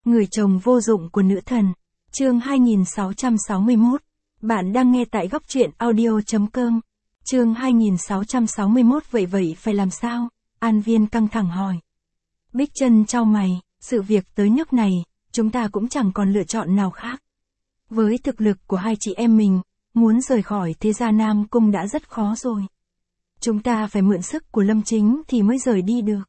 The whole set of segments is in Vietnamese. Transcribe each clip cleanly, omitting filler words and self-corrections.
Người chồng vô dụng của nữ thần. Chương 2661. Bạn đang nghe tại góc truyện audio.com. Chương 2661. Vậy phải làm sao? An Viên căng thẳng hỏi. Bích Trân chau mày, sự việc tới nước này, chúng ta cũng chẳng còn lựa chọn nào khác. Với thực lực của hai chị em mình, muốn rời khỏi thế gia Nam Cung đã rất khó rồi. Chúng ta phải mượn sức của Lâm Chính thì mới rời đi được.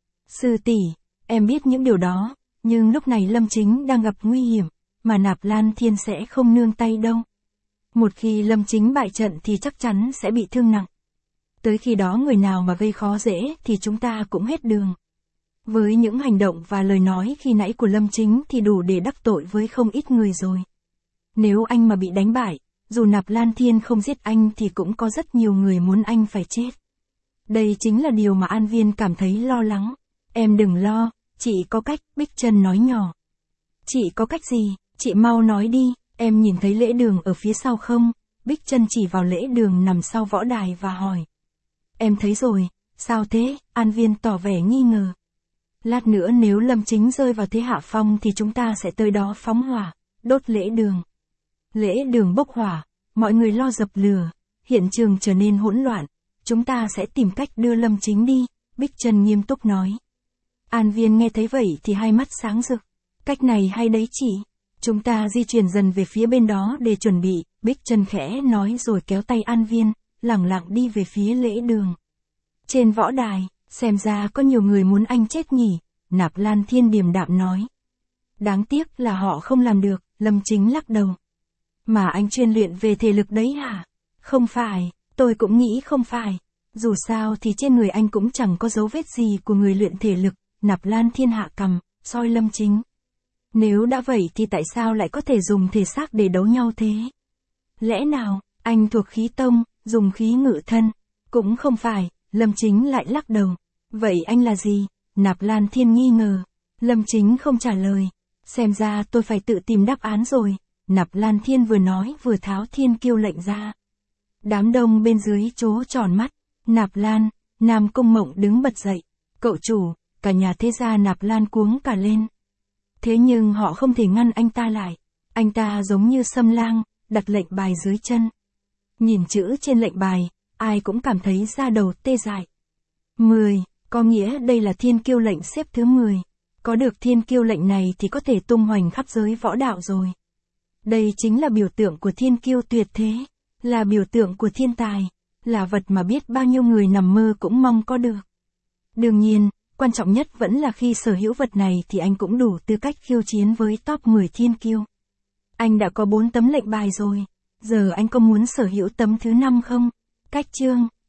Sư tỷ, em biết những điều đó, nhưng lúc này Lâm Chính đang gặp nguy hiểm, mà Nạp Lan Thiên sẽ không nương tay đâu. Một khi Lâm Chính bại trận thì chắc chắn sẽ bị thương nặng. Tới khi đó người nào mà gây khó dễ thì chúng ta cũng hết đường. Với những hành động và lời nói khi nãy của Lâm Chính thì đủ để đắc tội với không ít người rồi. Nếu anh mà bị đánh bại, dù Nạp Lan Thiên không giết anh thì cũng có rất nhiều người muốn anh phải chết. Đây chính là điều mà An Viên cảm thấy lo lắng. Em đừng lo, chị có cách, Bích Trân nói nhỏ. Chị có cách gì, chị mau nói đi, em nhìn thấy lễ đường ở phía sau không? Bích Trân chỉ vào lễ đường nằm sau võ đài và hỏi. Em thấy rồi, sao thế? An Viên tỏ vẻ nghi ngờ. Lát nữa nếu Lâm Chính rơi vào thế hạ phong thì chúng ta sẽ tới đó phóng hỏa, đốt lễ đường. Lễ đường bốc hỏa, mọi người lo dập lửa, hiện trường trở nên hỗn loạn, chúng ta sẽ tìm cách đưa Lâm Chính đi, Bích Trân nghiêm túc nói. An Viên nghe thấy vậy thì hai mắt sáng rực. Cách này hay đấy chị. Chúng ta di chuyển dần về phía bên đó để chuẩn bị, Bích Trân khẽ nói rồi kéo tay An Viên, lẳng lặng đi về phía lễ đường. Trên võ đài, xem ra có nhiều người muốn anh chết nhỉ, Nạp Lan Thiên điềm đạm nói. Đáng tiếc là họ không làm được, Lâm Chính lắc đầu. Mà anh chuyên luyện về thể lực đấy hả? Không phải, tôi cũng nghĩ không phải. Dù sao thì trên người anh cũng chẳng có dấu vết gì của người luyện thể lực, Nạp Lan Thiên hạ cằm, soi Lâm Chính. Nếu đã vậy thì tại sao lại có thể dùng thể xác để đấu nhau thế? Lẽ nào, anh thuộc khí tông, dùng khí ngự thân? Cũng không phải, Lâm Chính lại lắc đầu. Vậy anh là gì? Nạp Lan Thiên nghi ngờ. Lâm Chính không trả lời. Xem ra tôi phải tự tìm đáp án rồi. Nạp Lan Thiên vừa nói vừa tháo thiên kiêu lệnh ra. Đám đông bên dưới trố tròn mắt. Nạp Lan, Nam Cung Mộng đứng bật dậy. Cậu chủ, cả nhà thế gia Nạp Lan cuống cả lên. Thế nhưng họ không thể ngăn anh ta lại. Anh ta giống như Sâm Lang, đặt lệnh bài dưới chân. Nhìn chữ trên lệnh bài, ai cũng cảm thấy da đầu tê dại. 10, có nghĩa đây là thiên kiêu lệnh xếp thứ 10. Có được thiên kiêu lệnh này thì có thể tung hoành khắp giới võ đạo rồi. Đây chính là biểu tượng của thiên kiêu tuyệt thế, là biểu tượng của thiên tài, là vật mà biết bao nhiêu người nằm mơ cũng mong có được. Đương nhiên, quan trọng nhất vẫn là khi sở hữu vật này thì anh cũng đủ tư cách khiêu chiến với top 10 thiên kiêu. Anh đã có 4 tấm lệnh bài rồi, giờ anh có muốn sở hữu tấm thứ 5 không? Cách chương,